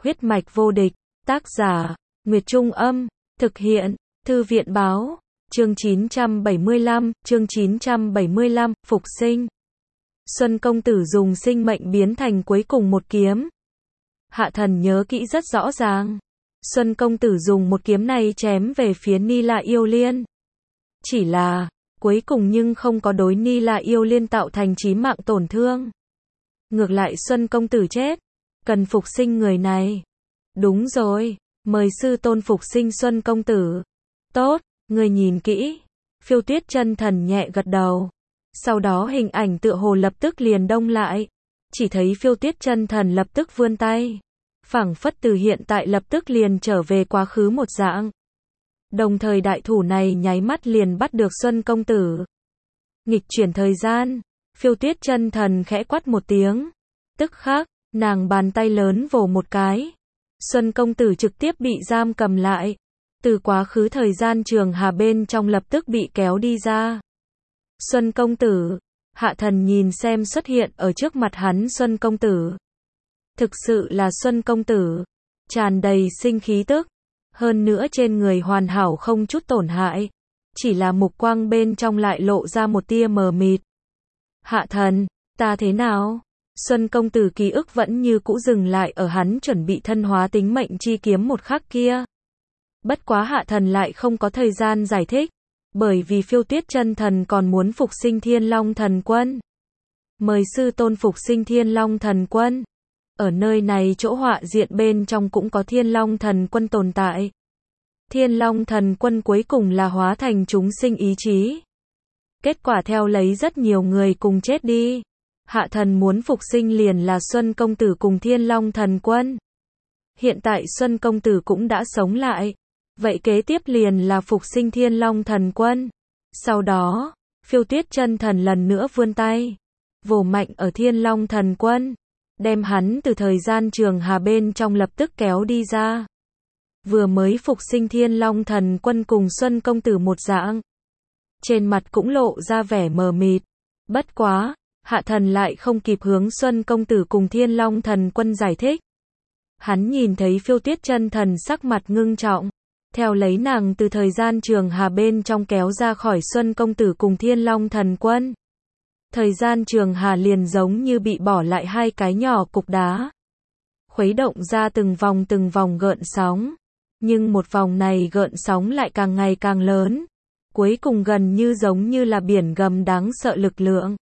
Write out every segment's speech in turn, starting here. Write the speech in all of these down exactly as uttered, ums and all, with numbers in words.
Huyết mạch vô địch, tác giả, Nguyệt Trung Âm, thực hiện, Thư viện Báo, chương chín trăm bảy mươi lăm, chương chín trăm bảy mươi lăm, phục sinh. Xuân công tử dùng sinh mệnh biến thành cuối cùng một kiếm. Hạ thần nhớ kỹ rất rõ ràng. Xuân công tử dùng một kiếm này chém về phía Ni La Yêu Liên. Chỉ là, cuối cùng nhưng không có đối Ni La Yêu Liên tạo thành chí mạng tổn thương. Ngược lại Xuân công tử chết. Cần phục sinh người này. Đúng rồi, mời sư tôn phục sinh Xuân công tử. Tốt, người nhìn kỹ. Phiêu Tuyết chân thần nhẹ gật đầu. Sau đó hình ảnh tựa hồ lập tức liền đông lại. Chỉ thấy Phiêu Tuyết chân thần lập tức vươn tay. Phảng phất từ hiện tại lập tức liền trở về quá khứ một dạng. Đồng thời đại thủ này nháy mắt liền bắt được Xuân công tử. Nghịch chuyển thời gian. Phiêu Tuyết chân thần khẽ quát một tiếng. Tức khắc, nàng bàn tay lớn vồ một cái. Xuân công tử trực tiếp bị giam cầm lại. Từ quá khứ thời gian trường hà bên trong lập tức bị kéo đi ra. Xuân công tử. Hạ thần nhìn xem xuất hiện ở trước mặt hắn Xuân công tử. Thực sự là Xuân công tử. Tràn đầy sinh khí tức. Hơn nữa trên người hoàn hảo không chút tổn hại. Chỉ là mục quang bên trong lại lộ ra một tia mờ mịt. Hạ thần, ta thế nào? Xuân công tử ký ức vẫn như cũ dừng lại ở hắn chuẩn bị thân hóa tính mệnh chi kiếm một khắc kia. Bất quá hạ thần lại không có thời gian giải thích. Bởi vì Phiêu Tuyết chân thần còn muốn phục sinh Thiên Long thần quân. Mời sư tôn phục sinh Thiên Long thần quân. Ở nơi này chỗ họa diện bên trong cũng có Thiên Long thần quân tồn tại. Thiên Long thần quân cuối cùng là hóa thành chúng sinh ý chí. Kết quả theo lấy rất nhiều người cùng chết đi. Hạ thần muốn phục sinh liền là Xuân công tử cùng Thiên Long thần quân. Hiện tại Xuân công tử cũng đã sống lại. Vậy kế tiếp liền là phục sinh Thiên Long thần quân. Sau đó, Phiêu Tuyết chân thần lần nữa vươn tay. Vồ mạnh ở Thiên Long thần quân. Đem hắn từ thời gian trường hà bên trong lập tức kéo đi ra. Vừa mới phục sinh Thiên Long thần quân cùng Xuân công tử một dạng. Trên mặt cũng lộ ra vẻ mờ mịt. Bất quá, hạ thần lại không kịp hướng Xuân công tử cùng Thiên Long thần quân giải thích. Hắn nhìn thấy Phiêu Tuyết chân thần sắc mặt ngưng trọng. Theo lấy nàng từ thời gian trường hà bên trong kéo ra khỏi Xuân công tử cùng Thiên Long thần quân. Thời gian trường hà liền giống như bị bỏ lại hai cái nhỏ cục đá. Khuấy động ra từng vòng từng vòng gợn sóng. Nhưng một vòng này gợn sóng lại càng ngày càng lớn. Cuối cùng gần như giống như là biển gầm đáng sợ lực lượng.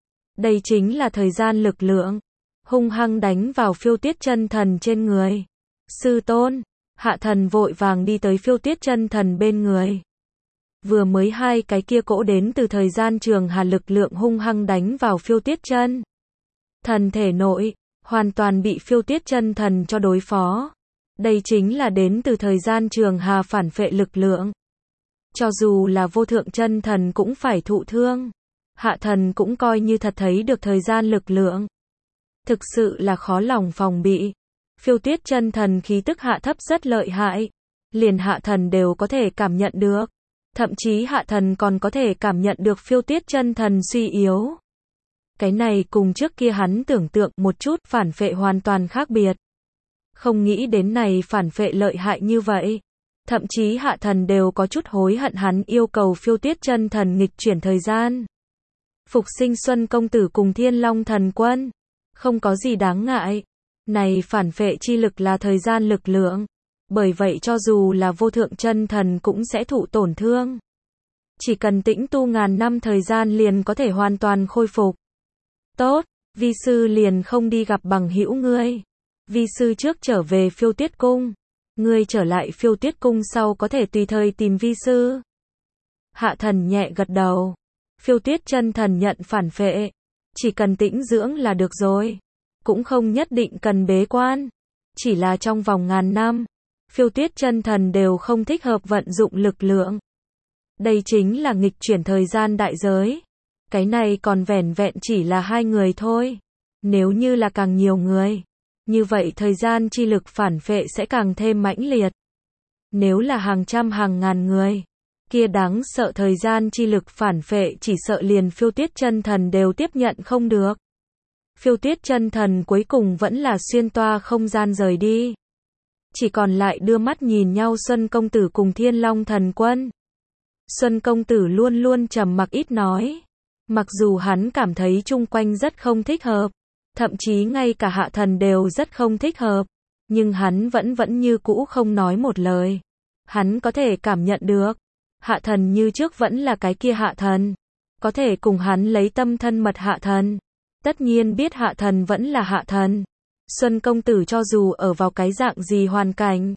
Đây chính là thời gian lực lượng. Hung hăng đánh vào Phiêu Tuyết chân thần trên người. Sư tôn. Hạ thần vội vàng đi tới Phiêu Tuyết chân thần bên người. Vừa mới hai cái kia cỗ đến từ thời gian trường hà lực lượng hung hăng đánh vào Phiêu Tuyết chân thần thể nội, hoàn toàn bị Phiêu Tuyết chân thần cho đối phó. Đây chính là đến từ thời gian trường hà phản phệ lực lượng. Cho dù là vô thượng chân thần cũng phải thụ thương. Hạ thần cũng coi như thật thấy được thời gian lực lượng. Thực sự là khó lòng phòng bị. Phiêu Tuyết chân thần khí tức hạ thấp rất lợi hại. Liền hạ thần đều có thể cảm nhận được. Thậm chí hạ thần còn có thể cảm nhận được Phiêu Tuyết chân thần suy yếu. Cái này cùng trước kia hắn tưởng tượng một chút phản phệ hoàn toàn khác biệt. Không nghĩ đến này phản phệ lợi hại như vậy. Thậm chí hạ thần đều có chút hối hận hắn yêu cầu Phiêu Tuyết chân thần nghịch chuyển thời gian. Phục sinh Xuân công tử cùng Thiên Long thần quân. Không có gì đáng ngại. Này phản phệ chi lực là thời gian lực lượng. Bởi vậy cho dù là vô thượng chân thần cũng sẽ thụ tổn thương. Chỉ cần tĩnh tu ngàn năm thời gian liền có thể hoàn toàn khôi phục. Tốt, vi sư liền không đi gặp bằng hữu ngươi. Vi sư trước trở về Phiêu Tuyết cung. Ngươi trở lại Phiêu Tuyết cung sau có thể tùy thời tìm vi sư. Hạ thần nhẹ gật đầu. Phiêu Tuyết chân thần nhận phản phệ. Chỉ cần tĩnh dưỡng là được rồi. Cũng không nhất định cần bế quan. Chỉ là trong vòng ngàn năm. Phiêu Tuyết chân thần đều không thích hợp vận dụng lực lượng. Đây chính là nghịch chuyển thời gian đại giới. Cái này còn vẻn vẹn chỉ là hai người thôi. Nếu như là càng nhiều người. Như vậy thời gian chi lực phản phệ sẽ càng thêm mãnh liệt. Nếu là hàng trăm hàng ngàn người. Kia đáng sợ thời gian chi lực phản phệ chỉ sợ liền Phiêu Tuyết chân thần đều tiếp nhận không được. Phiêu Tuyết chân thần cuối cùng vẫn là xuyên toa không gian rời đi. chỉ còn lại đưa mắt nhìn nhau Xuân công tử cùng Thiên Long thần quân. Xuân công tử luôn luôn trầm mặc ít nói. Mặc dù hắn cảm thấy chung quanh rất không thích hợp, thậm chí ngay cả Hạ Thần đều rất không thích hợp, nhưng hắn vẫn vẫn như cũ không nói một lời. Hắn có thể cảm nhận được, Hạ Thần như trước vẫn là cái kia Hạ Thần, có thể cùng hắn lấy tâm thân mật Hạ Thần. Tất nhiên biết Hạ Thần vẫn là Hạ Thần. Xuân công tử cho dù ở vào cái dạng gì hoàn cảnh,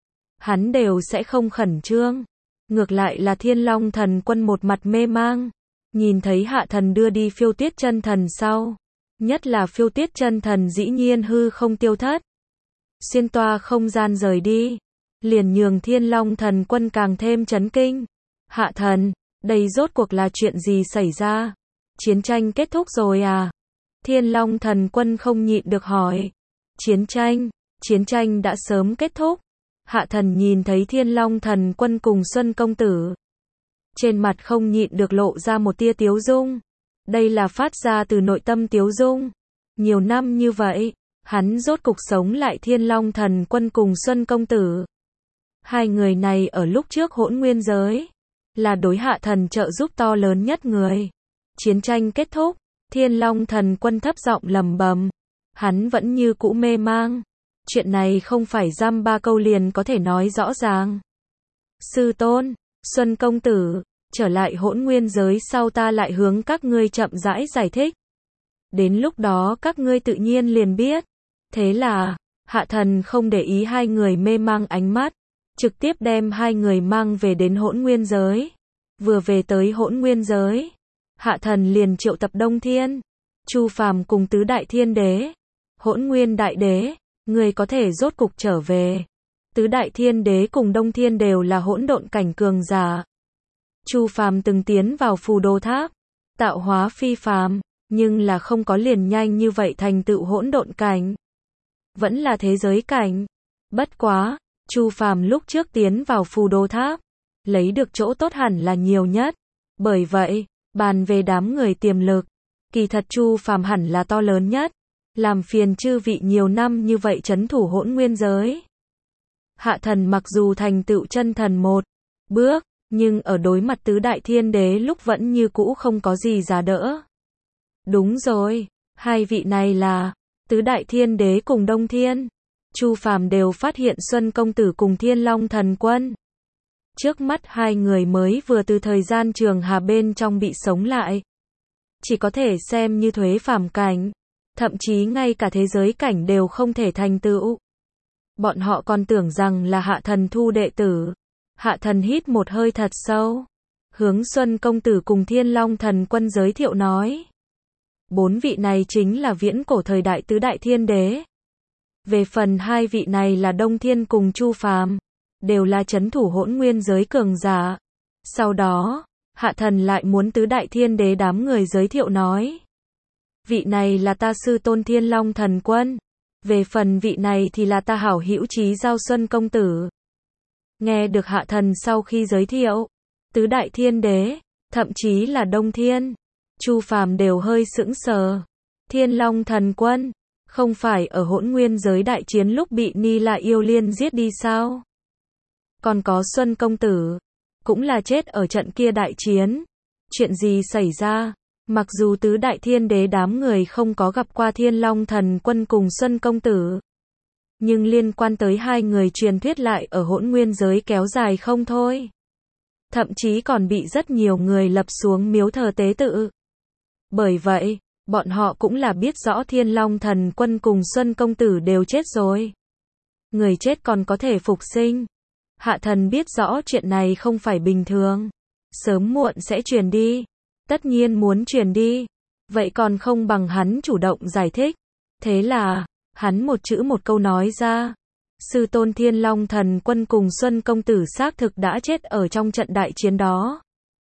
hắn đều sẽ không khẩn trương. Ngược lại là Thiên Long thần quân một mặt mê mang, nhìn thấy Hạ Thần đưa đi Phiêu Tuyết chân thần sau, nhất là Phiêu Tuyết chân thần dĩ nhiên hư không tiêu thất, xuyên toa không gian rời đi, liền nhường Thiên Long thần quân càng thêm chấn kinh. Hạ Thần, đây rốt cuộc là chuyện gì xảy ra? Chiến tranh kết thúc rồi à? Thiên Long thần quân không nhịn được hỏi. Chiến tranh, chiến tranh đã sớm kết thúc. Hạ Thần nhìn thấy Thiên Long thần quân cùng Xuân công tử, trên mặt không nhịn được lộ ra một tia tiếu dung. Đây là phát ra từ nội tâm tiếu dung. Nhiều năm như vậy, hắn rốt cục sống lại Thiên Long thần quân cùng Xuân công tử. Hai người này ở lúc trước hỗn nguyên giới, là đối Hạ Thần trợ giúp to lớn nhất người. Chiến tranh kết thúc, Thiên Long thần quân thấp giọng lẩm bẩm, hắn vẫn như cũ mê mang. Chuyện này không phải dăm ba câu liền có thể nói rõ ràng. Sư tôn, Xuân công tử, trở lại hỗn nguyên giới sau ta lại hướng các ngươi chậm rãi giải thích. Đến lúc đó các ngươi tự nhiên liền biết. Thế là, Hạ Thần không để ý hai người mê mang ánh mắt, trực tiếp đem hai người mang về đến hỗn nguyên giới. Vừa về tới hỗn nguyên giới, Hạ Thần liền triệu tập Đông Thiên, Chu Phàm cùng tứ đại thiên đế. Hỗn nguyên đại đế, người có thể rốt cục trở về. Tứ đại thiên đế cùng Đông Thiên đều là hỗn độn cảnh cường giả. Chu Phàm từng tiến vào phù đồ tháp, tạo hóa phi phàm, nhưng là không có liền nhanh như vậy thành tựu hỗn độn cảnh, vẫn là thế giới cảnh. Bất quá, Chu Phàm lúc trước tiến vào phù đồ tháp, lấy được chỗ tốt hẳn là nhiều nhất. Bởi vậy, bàn về đám người tiềm lực, kỳ thật Chu Phàm hẳn là to lớn nhất. Làm phiền chư vị nhiều năm như vậy trấn thủ hỗn nguyên giới. Hạ Thần mặc dù thành tựu chân thần một bước, nhưng ở đối mặt tứ đại thiên đế lúc vẫn như cũ không có gì giá đỡ. Đúng rồi, hai vị này là tứ đại thiên đế cùng Đông Thiên. Chu Phàm đều phát hiện Xuân công tử cùng Thiên Long thần quân. Trước mắt hai người mới vừa từ thời gian trường hà bên trong bị sống lại, chỉ có thể xem như thuế phàm cảnh, thậm chí ngay cả thế giới cảnh đều không thể thành tựu. Bọn họ còn tưởng rằng là Hạ Thần thu đệ tử. Hạ Thần hít một hơi thật sâu, hướng Xuân công tử cùng Thiên Long thần quân giới thiệu nói. Bốn vị này chính là viễn cổ thời đại tứ đại thiên đế. Về phần hai vị này là Đông Thiên cùng Chu Phàm, đều là trấn thủ hỗn nguyên giới cường giả. Sau đó, Hạ Thần lại muốn tứ đại thiên đế đám người giới thiệu nói. Vị này là ta sư tôn Thiên Long thần quân. Về phần vị này thì là ta hảo hữu Chí Giao Xuân công tử. Nghe được Hạ Thần sau khi giới thiệu, tứ đại thiên đế, thậm chí là Đông Thiên, Chu Phàm đều hơi sững sờ. Thiên Long thần quân, không phải ở hỗn nguyên giới đại chiến lúc bị Ni La Yêu Liên giết đi sao? Còn có Xuân công tử, cũng là chết ở trận kia đại chiến. Chuyện gì xảy ra? Mặc dù tứ đại thiên đế đám người không có gặp qua Thiên Long thần quân cùng Xuân công tử, nhưng liên quan tới hai người truyền thuyết lại ở hỗn nguyên giới kéo dài không thôi. Thậm chí còn bị rất nhiều người lập xuống miếu thờ tế tự. Bởi vậy, bọn họ cũng là biết rõ Thiên Long thần quân cùng Xuân công tử đều chết rồi. Người chết còn có thể phục sinh. Hạ Thần biết rõ chuyện này không phải bình thường, sớm muộn sẽ truyền đi. Tất nhiên muốn truyền đi, vậy còn không bằng hắn chủ động giải thích. Thế là, hắn một chữ một câu nói ra. Sư tôn Thiên Long thần quân cùng Xuân công tử xác thực đã chết ở trong trận đại chiến đó.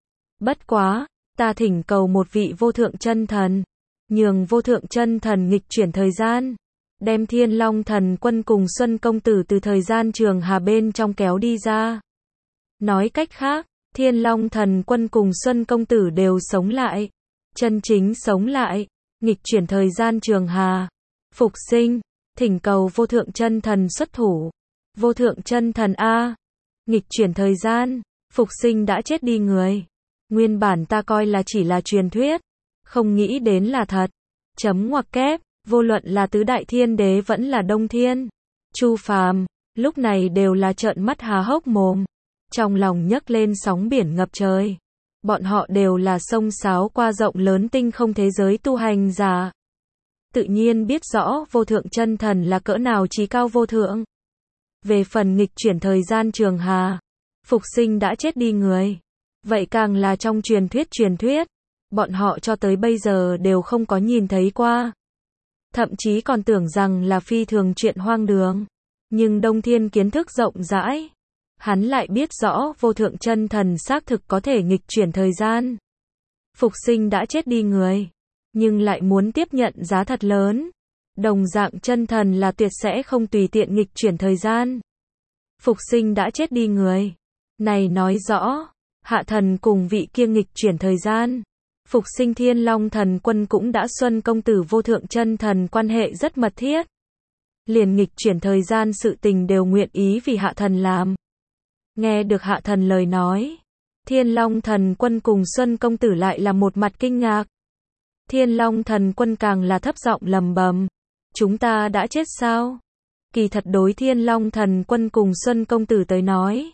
Bất quá, ta thỉnh cầu một vị vô thượng chân thần, nhường vô thượng chân thần nghịch chuyển thời gian, đem Thiên Long thần quân cùng Xuân công tử từ thời gian trường hà bên trong kéo đi ra. Nói cách khác, Thiên Long thần quân cùng Xuân công tử đều sống lại, chân chính sống lại, nghịch chuyển thời gian trường hà, phục sinh, thỉnh cầu vô thượng chân thần xuất thủ. Vô thượng chân thần a, nghịch chuyển thời gian, phục sinh đã chết đi người. Nguyên bản ta coi là chỉ là truyền thuyết, không nghĩ đến là thật. Chấm ngoặc kép, vô luận là tứ đại thiên đế vẫn là Đông Thiên, Chu Phàm, lúc này đều là trợn mắt há hốc mồm, trong lòng nhấc lên sóng biển ngập trời. Bọn họ đều là sông sáo qua rộng lớn tinh không thế giới tu hành giả. Tự nhiên biết rõ vô thượng chân thần là cỡ nào trí cao vô thượng. Về phần nghịch chuyển thời gian trường hà, phục sinh đã chết đi người, vậy càng là trong truyền thuyết truyền thuyết, bọn họ cho tới bây giờ đều không có nhìn thấy qua. Thậm chí còn tưởng rằng là phi thường chuyện hoang đường. Nhưng Đông Thiên kiến thức rộng rãi, hắn lại biết rõ vô thượng chân thần xác thực có thể nghịch chuyển thời gian. Phục sinh đã chết đi người, nhưng lại muốn tiếp nhận giá thật lớn. Đồng dạng chân thần là tuyệt sẽ không tùy tiện nghịch chuyển thời gian. Phục sinh đã chết đi người. Này nói rõ, hạ thần cùng vị kia nghịch chuyển thời gian. Phục sinh Thiên Long thần quân cũng đã xuân công tử vô thượng chân thần quan hệ rất mật thiết. Liền nghịch chuyển thời gian sự tình đều nguyện ý vì hạ thần làm. Nghe được hạ thần lời nói, Thiên Long thần quân cùng xuân công tử lại là một mặt kinh ngạc. Thiên Long thần quân càng là thấp giọng lầm bầm. Chúng ta đã chết sao? Kỳ thật đối Thiên Long thần quân cùng xuân công tử tới nói,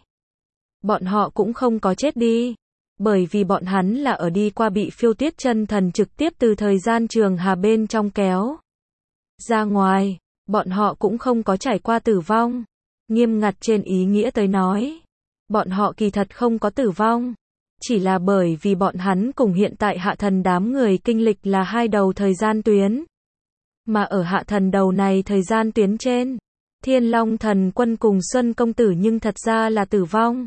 bọn họ cũng không có chết đi. Bởi vì bọn hắn là ở đi qua bị phiêu tuyết chân thần trực tiếp từ thời gian trường hà bên trong kéo ra ngoài, bọn họ cũng không có trải qua tử vong. Nghiêm ngặt trên ý nghĩa tới nói, bọn họ kỳ thật không có tử vong, chỉ là bởi vì bọn hắn cùng hiện tại hạ thần đám người kinh lịch là hai đầu thời gian tuyến. Mà ở hạ thần đầu này thời gian tuyến trên, Thiên Long thần quân cùng Xuân công tử nhưng thật ra là tử vong.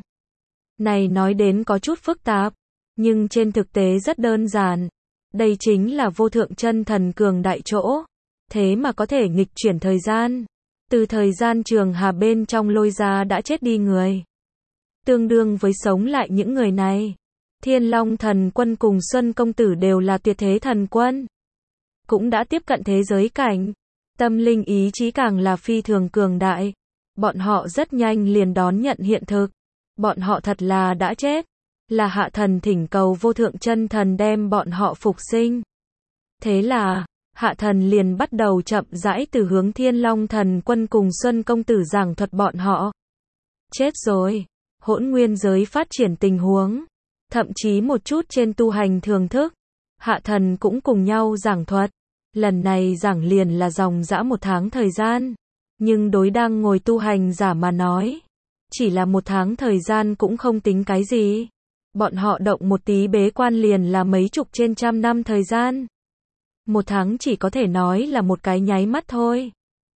Này nói đến có chút phức tạp, nhưng trên thực tế rất đơn giản. Đây chính là vô thượng chân thần cường đại chỗ. Thế mà có thể nghịch chuyển thời gian. Từ thời gian trường hà bên trong lôi ra đã chết đi người. Tương đương với sống lại những người này. Thiên Long thần quân cùng Xuân công tử đều là tuyệt thế thần quân. Cũng đã tiếp cận thế giới cảnh. Tâm linh ý chí càng là phi thường cường đại. Bọn họ rất nhanh liền đón nhận hiện thực. Bọn họ thật là đã chết. Là hạ thần thỉnh cầu vô thượng chân thần đem bọn họ phục sinh. Thế là, hạ thần liền bắt đầu chậm rãi từ hướng Thiên Long thần quân cùng Xuân công tử giảng thuật bọn họ. Chết rồi. Hỗn nguyên giới phát triển tình huống. Thậm chí một chút trên tu hành thường thức. Hạ thần cũng cùng nhau giảng thuật. Lần này giảng liền là dòng dã một tháng thời gian. Nhưng đối đang ngồi tu hành giả mà nói, chỉ là một tháng thời gian cũng không tính cái gì. Bọn họ động một tí bế quan liền là mấy chục trên trăm năm thời gian. Một tháng chỉ có thể nói là một cái nháy mắt thôi.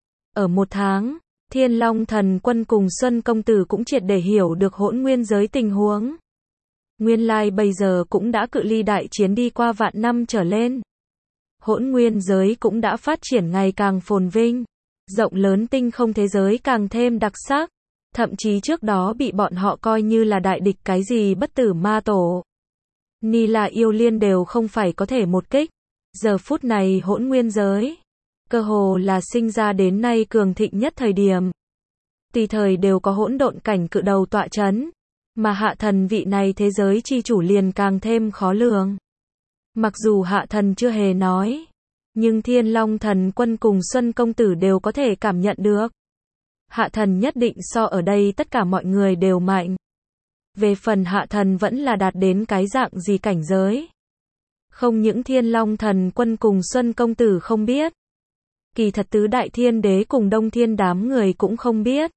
Ở một tháng, Thiên Long thần quân cùng Xuân công tử cũng triệt để hiểu được hỗn nguyên giới tình huống. Nguyên lai bây giờ cũng đã cự ly đại chiến đi qua vạn năm trở lên. Hỗn nguyên giới cũng đã phát triển ngày càng phồn vinh. Rộng lớn tinh không thế giới càng thêm đặc sắc. Thậm chí trước đó bị bọn họ coi như là đại địch cái gì bất tử ma tổ. Ni là yêu liên đều không phải có thể một kích. Giờ phút này hỗn nguyên giới, cơ hồ là sinh ra đến nay cường thịnh nhất thời điểm. Tùy thời đều có hỗn độn cảnh cự đầu tọa chấn. Mà hạ thần vị này thế giới chi chủ liền càng thêm khó lường. Mặc dù hạ thần chưa hề nói, nhưng Thiên Long thần quân cùng Xuân công tử đều có thể cảm nhận được. Hạ thần nhất định so ở đây tất cả mọi người đều mạnh. Về phần hạ thần vẫn là đạt đến cái dạng gì cảnh giới. Không những Thiên Long thần quân cùng Xuân công tử không biết. Kỳ thật tứ đại thiên đế cùng Đông Thiên đám người cũng không biết.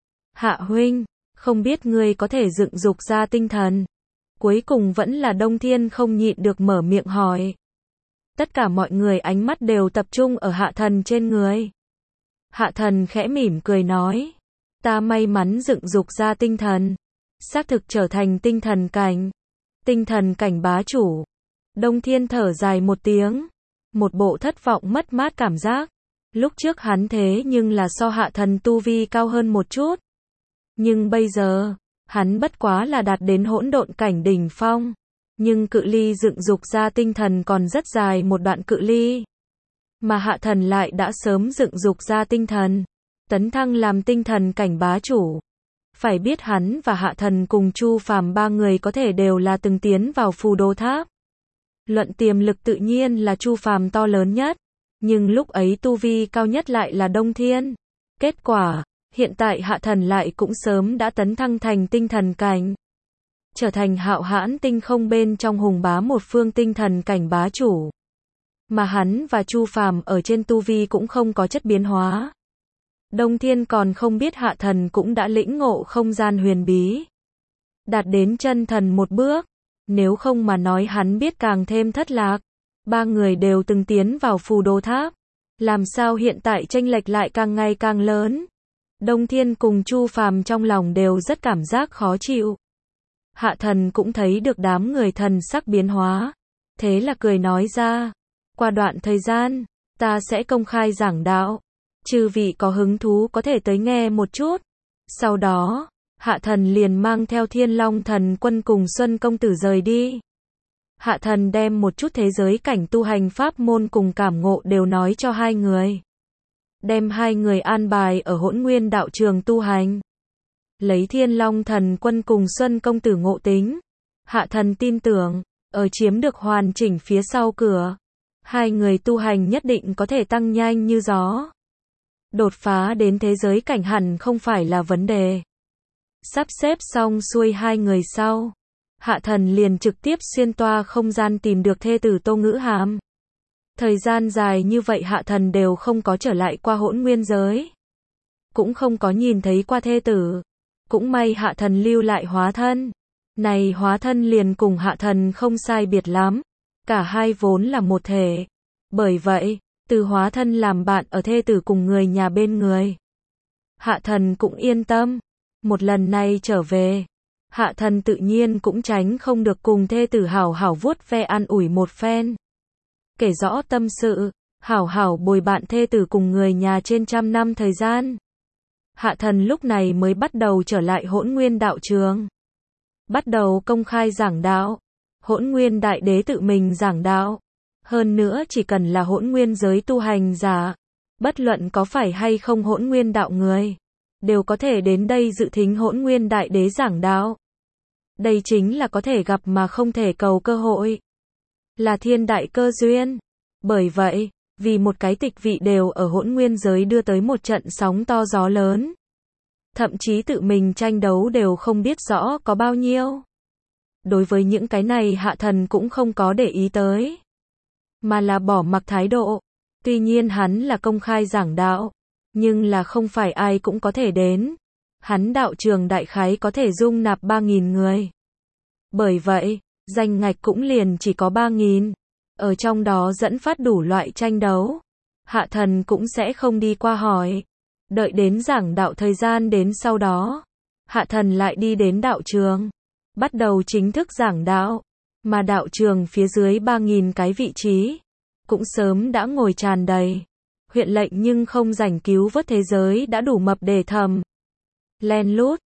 Hạ huynh, không biết ngươi có thể dựng dục ra tinh thần. Cuối cùng vẫn là Đông Thiên không nhịn được mở miệng hỏi. Tất cả mọi người ánh mắt đều tập trung ở hạ thần trên người. Hạ thần khẽ mỉm cười nói. Ta may mắn dựng dục ra tinh thần. Xác thực trở thành tinh thần cảnh. Tinh thần cảnh bá chủ. Đông Thiên thở dài một tiếng. Một bộ thất vọng mất mát cảm giác. Lúc trước hắn thế nhưng là so hạ thần tu vi cao hơn một chút. Nhưng bây giờ, hắn bất quá là đạt đến hỗn độn cảnh đỉnh phong. Nhưng cự ly dựng dục ra tinh thần còn rất dài một đoạn cự ly. Mà hạ thần lại đã sớm dựng dục ra tinh thần. tấn thăng làm tinh thần cảnh bá chủ. Phải biết hắn và Hạ Thần cùng Chu Phàm ba người có thể đều là từng tiến vào Phù Đồ Tháp. Luận tiềm lực tự nhiên là Chu Phàm to lớn nhất, nhưng lúc ấy tu vi cao nhất lại là Đông Thiên. Kết quả, hiện tại Hạ Thần lại cũng sớm đã tấn thăng thành tinh thần cảnh, trở thành hạo hãn tinh không bên trong hùng bá một phương tinh thần cảnh bá chủ. Mà hắn và Chu Phàm ở trên tu vi cũng không có chất biến hóa. Đông Thiên còn không biết Hạ Thần cũng đã lĩnh ngộ không gian huyền bí, đạt đến chân thần một bước, nếu không mà nói hắn biết càng thêm thất lạc. Ba người đều từng tiến vào Phù Đồ Tháp, làm sao hiện tại chênh lệch lại càng ngày càng lớn. Đông Thiên cùng Chu Phàm trong lòng đều rất cảm giác khó chịu. Hạ Thần cũng thấy được đám người thần sắc biến hóa, thế là cười nói ra, qua đoạn thời gian, ta sẽ công khai giảng đạo, chư vị có hứng thú có thể tới nghe một chút. Sau đó, Hạ Thần liền mang theo Thiên Long Thần Quân cùng Xuân Công Tử rời đi. Hạ Thần đem một chút thế giới cảnh tu hành pháp môn cùng cảm ngộ đều nói cho hai người. Đem hai người an bài ở Hỗn Nguyên đạo trường tu hành. Lấy Thiên Long Thần Quân cùng Xuân Công Tử ngộ tính, Hạ Thần tin tưởng, ở chiếm được hoàn chỉnh phía sau cửa, hai người tu hành nhất định có thể tăng nhanh như gió. Đột phá đến thế giới cảnh hẳn không phải là vấn đề. Sắp xếp xong xuôi hai người sau, Hạ Thần liền trực tiếp xuyên toa không gian tìm được thê tử Tô Ngữ Hàm. Thời gian dài như vậy Hạ Thần đều không có trở lại qua Hỗn Nguyên giới, cũng không có nhìn thấy qua thê tử. Cũng may Hạ Thần lưu lại hóa thân. Này hóa thân liền cùng Hạ Thần không sai biệt lắm, cả hai vốn là một thể. Bởi vậy, từ hóa thân làm bạn ở thê tử cùng người nhà bên người, Hạ Thần cũng yên tâm. Một lần này trở về, Hạ Thần tự nhiên cũng tránh không được cùng thê tử hảo hảo vuốt ve an ủi một phen, kể rõ tâm sự, hảo hảo bồi bạn thê tử cùng người nhà trên trăm năm thời gian. Hạ Thần lúc này mới bắt đầu trở lại Hỗn Nguyên đạo trường, bắt đầu công khai giảng đạo. Hỗn Nguyên đại đế tự mình giảng đạo, hơn nữa chỉ cần là Hỗn Nguyên giới tu hành giả, bất luận có phải hay không Hỗn Nguyên đạo người, đều có thể đến đây dự thính Hỗn Nguyên đại đế giảng đạo. Đây chính là có thể gặp mà không thể cầu cơ hội, là thiên đại cơ duyên. Bởi vậy, vì một cái tịch vị đều ở Hỗn Nguyên giới đưa tới một trận sóng to gió lớn, thậm chí tự mình tranh đấu đều không biết rõ có bao nhiêu. Đối với những cái này Hạ Thần cũng không có để ý tới, mà là bỏ mặc thái độ. Tuy nhiên hắn là công khai giảng đạo, nhưng là không phải ai cũng có thể đến. Hắn đạo trường đại khái có thể dung nạp ba nghìn người. Bởi vậy, danh ngạch cũng liền chỉ có ba nghìn. Ở trong đó dẫn phát đủ loại tranh đấu. Hạ Thần cũng sẽ không đi qua hỏi. Đợi đến giảng đạo thời gian đến sau đó, Hạ Thần lại đi đến đạo trường, bắt đầu chính thức giảng đạo. Mà đạo trường phía dưới ba nghìn cái vị trí, cũng sớm đã ngồi tràn đầy. Huyện lệnh nhưng không rảnh cứu vớt thế giới đã đủ mập để thầm. Len lút,